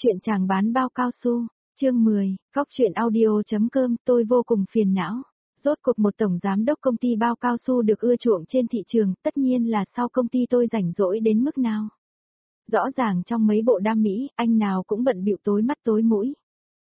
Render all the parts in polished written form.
Chuyện chàng bán bao cao su, chương 10, Góc truyện audio.com. Tôi vô cùng phiền não. Rốt cuộc một tổng giám đốc công ty bao cao su được ưa chuộng trên thị trường, tất nhiên là sau công ty tôi rảnh rỗi đến mức nào. Rõ ràng trong mấy bộ đam mỹ, anh nào cũng bận bịu tối mắt tối mũi.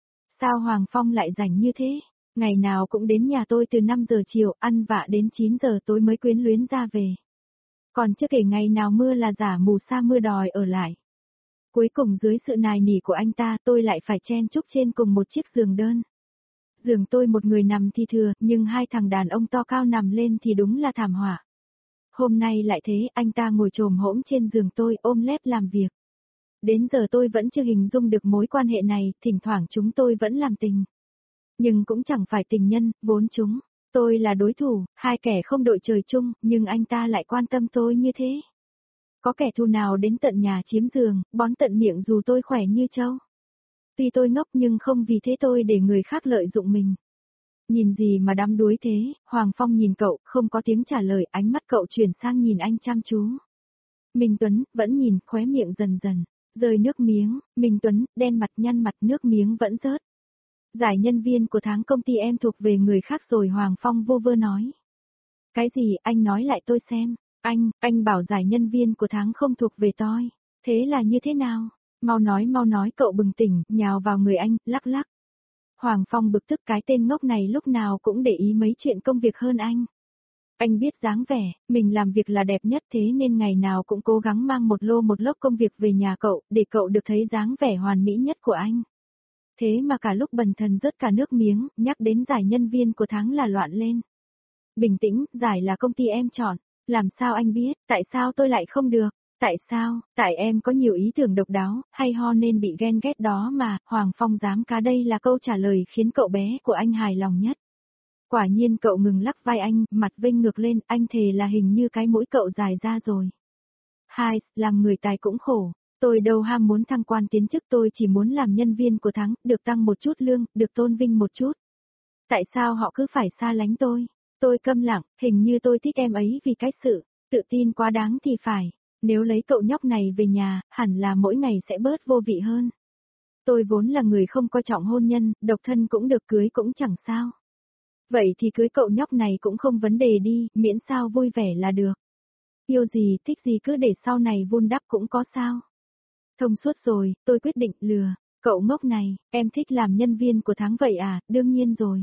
Sao Hoàng Phong lại rảnh như thế? Ngày nào cũng đến nhà tôi từ 5 giờ chiều, ăn vạ đến 9 giờ tối mới quyến luyến ra về. Còn chưa kể ngày nào mưa là giả mù sa mưa đòi ở lại. Cuối cùng dưới sự nài nỉ của anh ta tôi lại phải chen chúc trên cùng một chiếc giường đơn. Giường tôi một người nằm thì thừa, nhưng hai thằng đàn ông to cao nằm lên thì đúng là thảm họa. Hôm nay lại thế, anh ta ngồi chồm hổm trên giường tôi ôm lép làm việc. Đến giờ tôi vẫn chưa hình dung được mối quan hệ này, thỉnh thoảng chúng tôi vẫn làm tình. Nhưng cũng chẳng phải tình nhân, vốn chúng. Tôi là đối thủ, hai kẻ không đội trời chung, nhưng anh ta lại quan tâm tôi như thế. Có kẻ thù nào đến tận nhà chiếm giường, bón tận miệng dù tôi khỏe như trâu. Tuy tôi ngốc nhưng không vì thế tôi để người khác lợi dụng mình. Nhìn gì mà đắm đuối thế, Hoàng Phong nhìn cậu, không có tiếng trả lời, ánh mắt cậu chuyển sang nhìn anh chăm chú. Minh Tuấn, vẫn nhìn, khóe miệng dần dần, rơi nước miếng, Minh Tuấn, đen mặt nhăn mặt nước miếng vẫn rớt. Giải nhân viên của tháng công ty em thuộc về người khác rồi, Hoàng Phong vô vơ nói. Cái gì, anh nói lại tôi xem. Anh bảo giải nhân viên của tháng không thuộc về tôi. Thế là như thế nào? Mau nói, cậu bừng tỉnh, nhào vào người anh, lắc lắc. Hoàng Phong bực tức, cái tên ngốc này lúc nào cũng để ý mấy chuyện công việc hơn anh. Anh biết dáng vẻ, mình làm việc là đẹp nhất thế nên ngày nào cũng cố gắng mang một lốc công việc về nhà cậu, để cậu được thấy dáng vẻ hoàn mỹ nhất của anh. Thế mà cả lúc bần thần rớt cả nước miếng, nhắc đến giải nhân viên của tháng là loạn lên. Bình tĩnh, giải là công ty em chọn. Làm sao anh biết, tại sao tôi lại không được? Tại sao? Tại em có nhiều ý tưởng độc đáo, hay ho nên bị ghen ghét đó mà, Hoàng Phong dám cá, đây là câu trả lời khiến cậu bé của anh hài lòng nhất. Quả nhiên cậu ngừng lắc vai anh, mặt vênh ngược lên, anh thề là hình như cái mũi cậu dài ra rồi. Hai, làm người tài cũng khổ, tôi đâu ham muốn thăng quan tiến chức, tôi chỉ muốn làm nhân viên của tháng, được tăng một chút lương, được tôn vinh một chút. Tại sao họ cứ phải xa lánh tôi? Tôi câm lặng, hình như tôi thích em ấy vì cái sự tự tin quá đáng thì phải. Nếu lấy cậu nhóc này về nhà, hẳn là mỗi ngày sẽ bớt vô vị hơn. Tôi vốn là người không coi trọng hôn nhân, độc thân cũng được, cưới cũng chẳng sao. Vậy thì cưới cậu nhóc này cũng không vấn đề đi, miễn sao vui vẻ là được. Yêu gì, thích gì cứ để sau này vun đắp cũng có sao. Thông suốt rồi, tôi quyết định lừa. Cậu ngốc này, em thích làm nhân viên của tháng vậy à, đương nhiên rồi.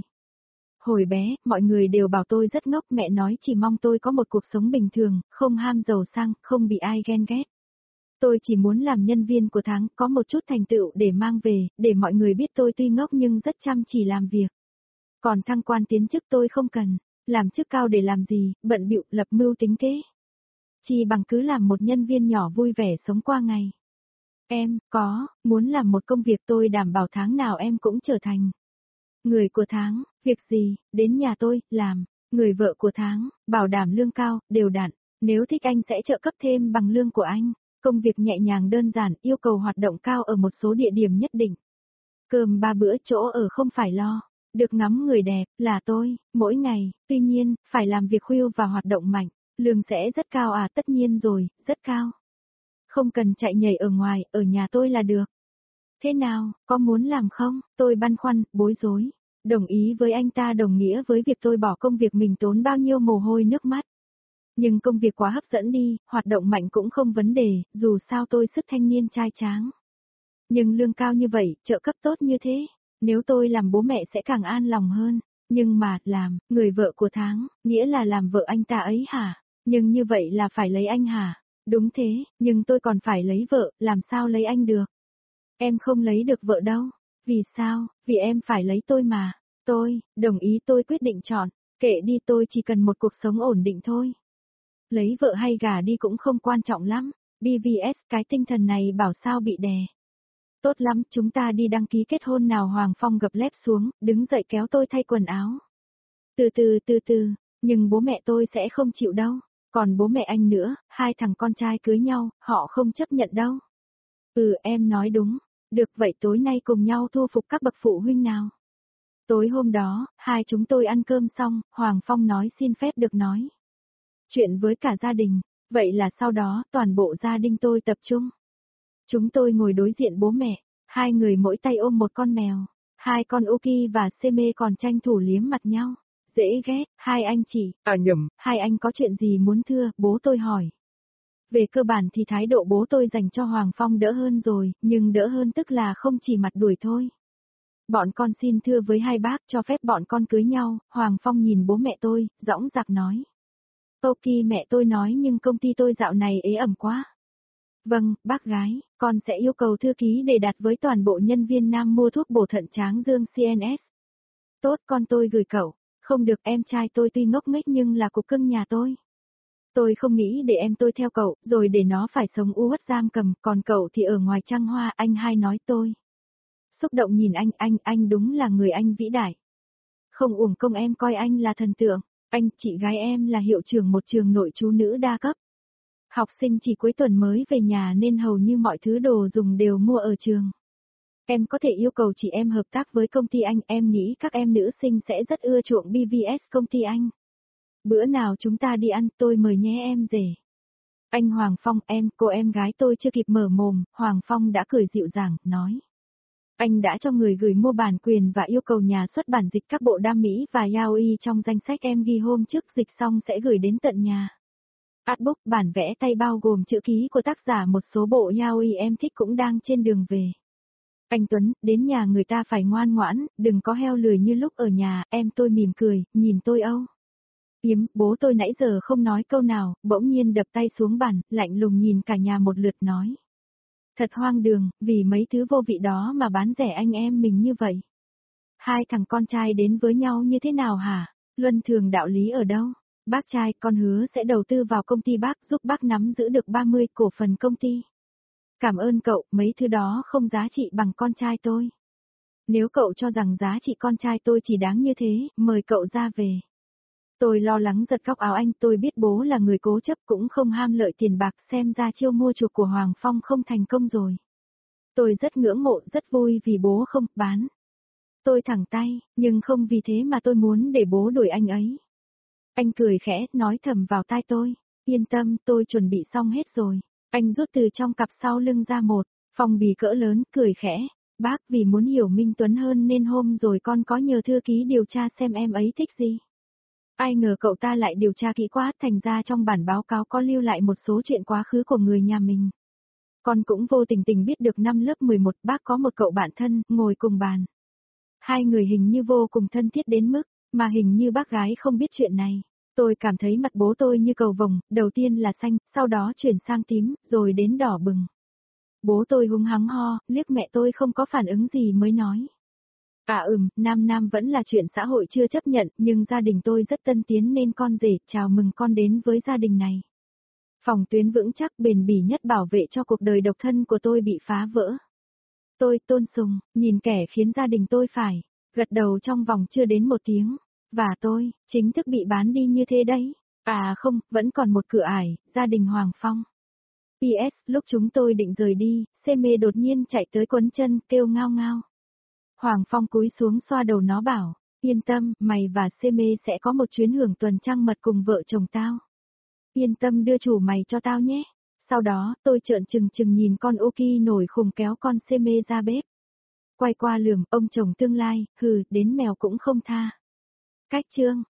Hồi bé, mọi người đều bảo tôi rất ngốc, mẹ nói chỉ mong tôi có một cuộc sống bình thường, không ham giàu sang, không bị ai ghen ghét. Tôi chỉ muốn làm nhân viên của tháng, có một chút thành tựu để mang về, để mọi người biết tôi tuy ngốc nhưng rất chăm chỉ làm việc. Còn thăng quan tiến chức tôi không cần, làm chức cao để làm gì, bận bịu lập mưu tính kế. Chỉ bằng cứ làm một nhân viên nhỏ vui vẻ sống qua ngày. Em, muốn làm một công việc tôi đảm bảo tháng nào em cũng trở thành người của tháng, việc gì, đến nhà tôi, làm, người vợ của tháng, bảo đảm lương cao, đều đặn, nếu thích anh sẽ trợ cấp thêm bằng lương của anh, công việc nhẹ nhàng đơn giản, yêu cầu hoạt động cao ở một số địa điểm nhất định. Cơm 3 bữa, chỗ ở không phải lo, được ngắm người đẹp, là tôi, mỗi ngày, tuy nhiên, phải làm việc khuya và hoạt động mạnh, lương sẽ rất cao à, tất nhiên rồi, rất cao. Không cần chạy nhảy ở ngoài, ở nhà tôi là được. Thế nào, có muốn làm không? Tôi băn khoăn, bối rối. Đồng ý với anh ta đồng nghĩa với việc tôi bỏ công việc mình tốn bao nhiêu mồ hôi nước mắt. Nhưng công việc quá hấp dẫn đi, hoạt động mạnh cũng không vấn đề, dù sao tôi sức thanh niên trai tráng. Nhưng lương cao như vậy, trợ cấp tốt như thế, nếu tôi làm bố mẹ sẽ càng an lòng hơn. Nhưng mà, làm, người vợ của tháng, nghĩa là làm vợ anh ta ấy hả? Nhưng như vậy là phải lấy anh hả? Đúng thế, nhưng tôi còn phải lấy vợ, làm sao lấy anh được? Em không lấy được vợ đâu. Vì sao? Vì em phải lấy tôi mà. Tôi, đồng ý, tôi quyết định chọn. Kệ đi, tôi chỉ cần một cuộc sống ổn định thôi. Lấy vợ hay gả đi cũng không quan trọng lắm. BVS, cái tinh thần này bảo sao bị đè. Tốt lắm, chúng ta đi đăng ký kết hôn nào. Hoàng Phong gập lép xuống, đứng dậy kéo tôi thay quần áo. Từ từ, nhưng bố mẹ tôi sẽ không chịu đâu. Còn bố mẹ anh nữa, hai thằng con trai cưới nhau, họ không chấp nhận đâu. Em nói đúng. Được vậy tối nay cùng nhau thu phục các bậc phụ huynh nào. Tối hôm đó, hai chúng tôi ăn cơm xong, Hoàng Phong nói xin phép được nói chuyện với cả gia đình, vậy là sau đó toàn bộ gia đình tôi tập trung. Chúng tôi ngồi đối diện bố mẹ, Hai người mỗi tay ôm một con mèo. Hai con Oki và Seme còn tranh thủ liếm mặt nhau. Dễ ghét, hai anh chị, nhầm, hai anh có chuyện gì muốn thưa, bố tôi hỏi. Về cơ bản thì thái độ bố tôi dành cho Hoàng Phong đỡ hơn rồi, nhưng đỡ hơn tức là không chỉ mặt đuổi thôi. Bọn con xin thưa với hai bác cho phép bọn con cưới nhau, Hoàng Phong nhìn bố mẹ tôi, dõng dạc nói. Toki mẹ tôi nói nhưng công ty tôi dạo này ế ẩm quá. Vâng, bác gái, con sẽ yêu cầu thư ký để đặt với toàn bộ nhân viên nam mua thuốc bổ thận tráng dương CNS. Tốt con tôi gửi cậu, không được em trai tôi tuy ngốc nghếch nhưng là cục cưng nhà tôi. Tôi không nghĩ để em tôi theo cậu, rồi để nó phải sống u uất giam cầm, còn cậu thì ở ngoài trăng hoa, anh hai nói tôi. Xúc động nhìn anh đúng là người anh vĩ đại. Không uổng công em coi anh là thần tượng, anh, chị gái em là hiệu trưởng một trường nội trú nữ đa cấp. Học sinh chỉ cuối tuần mới về nhà nên hầu như mọi thứ đồ dùng đều mua ở trường. Em có thể yêu cầu chị em hợp tác với công ty anh, em nghĩ các em nữ sinh sẽ rất ưa chuộng BVS công ty anh. Bữa nào chúng ta đi ăn, tôi mời nhé em rể. Anh Hoàng Phong, cô em gái tôi chưa kịp mở mồm, Hoàng Phong đã cười dịu dàng, nói. Anh đã cho người gửi mua bản quyền và yêu cầu nhà xuất bản dịch các bộ đam mỹ và yaoi trong danh sách em ghi hôm trước, dịch xong sẽ gửi đến tận nhà. Artbook, bản vẽ tay bao gồm chữ ký của tác giả, một số bộ yaoi em thích cũng đang trên đường về. Anh Tuấn, đến nhà người ta phải ngoan ngoãn, đừng có heo lười như lúc ở nhà, em tôi mỉm cười, nhìn tôi âu. Bố tôi nãy giờ không nói câu nào, bỗng nhiên đập tay xuống bàn, lạnh lùng nhìn cả nhà một lượt nói. Thật hoang đường, vì mấy thứ vô vị đó mà bán rẻ anh em mình như vậy. Hai thằng con trai đến với nhau như thế nào hả? Luân thường đạo lý ở đâu? Bác trai, con hứa sẽ đầu tư vào công ty bác, giúp bác nắm giữ được 30 cổ phần công ty. Cảm ơn cậu, mấy thứ đó không giá trị bằng con trai tôi. Nếu cậu cho rằng giá trị con trai tôi chỉ đáng như thế, mời cậu ra về. Tôi lo lắng giật góc áo anh, tôi biết bố là người cố chấp cũng không ham lợi tiền bạc, xem ra chiêu mua chuộc của Hoàng Phong không thành công rồi. Tôi rất ngưỡng mộ, rất vui vì bố không bán. Tôi thẳng tay, nhưng không vì thế mà tôi muốn để bố đuổi anh ấy. Anh cười khẽ, nói thầm vào tai tôi. Yên tâm, tôi chuẩn bị xong hết rồi. Anh rút từ trong cặp sau lưng ra một phong bì cỡ lớn, cười khẽ. Bác vì muốn hiểu Minh Tuấn hơn nên hôm rồi con có nhờ thư ký điều tra xem em ấy thích gì. Ai ngờ cậu ta lại điều tra kỹ quá, thành ra trong bản báo cáo có lưu lại một số chuyện quá khứ của người nhà mình. Con cũng vô tình biết được năm lớp 11 bác có một cậu bạn thân, ngồi cùng bàn. Hai người hình như vô cùng thân thiết đến mức, mà hình như bác gái không biết chuyện này. Tôi cảm thấy mặt bố tôi như cầu vồng, đầu tiên là xanh, sau đó chuyển sang tím, rồi đến đỏ bừng. Bố tôi húng hắng ho, liếc mẹ tôi không có phản ứng gì mới nói. Nam vẫn là chuyện xã hội chưa chấp nhận, nhưng gia đình tôi rất tân tiến nên con rể, chào mừng con đến với gia đình này. Phòng tuyến vững chắc bền bỉ nhất bảo vệ cho cuộc đời độc thân của tôi bị phá vỡ. Tôi tôn sùng, nhìn kẻ khiến gia đình tôi phải gật đầu trong vòng chưa đến một tiếng. Và tôi, chính thức bị bán đi như thế đấy. Không, vẫn còn một cửa ải, gia đình Hoàng Phong. PS, lúc chúng tôi định rời đi, Seme đột nhiên chạy tới quấn chân, kêu ngao ngao. Hoàng Phong cúi xuống xoa đầu nó bảo, yên tâm, mày và Seme sẽ có một chuyến hưởng tuần trăng mật cùng vợ chồng tao. Yên tâm đưa chủ mày cho tao nhé. Sau đó, tôi trợn trừng nhìn con Oki nổi khùng kéo con Seme ra bếp. Quay qua lườm, ông chồng tương lai, đến mèo cũng không tha. Cách chương.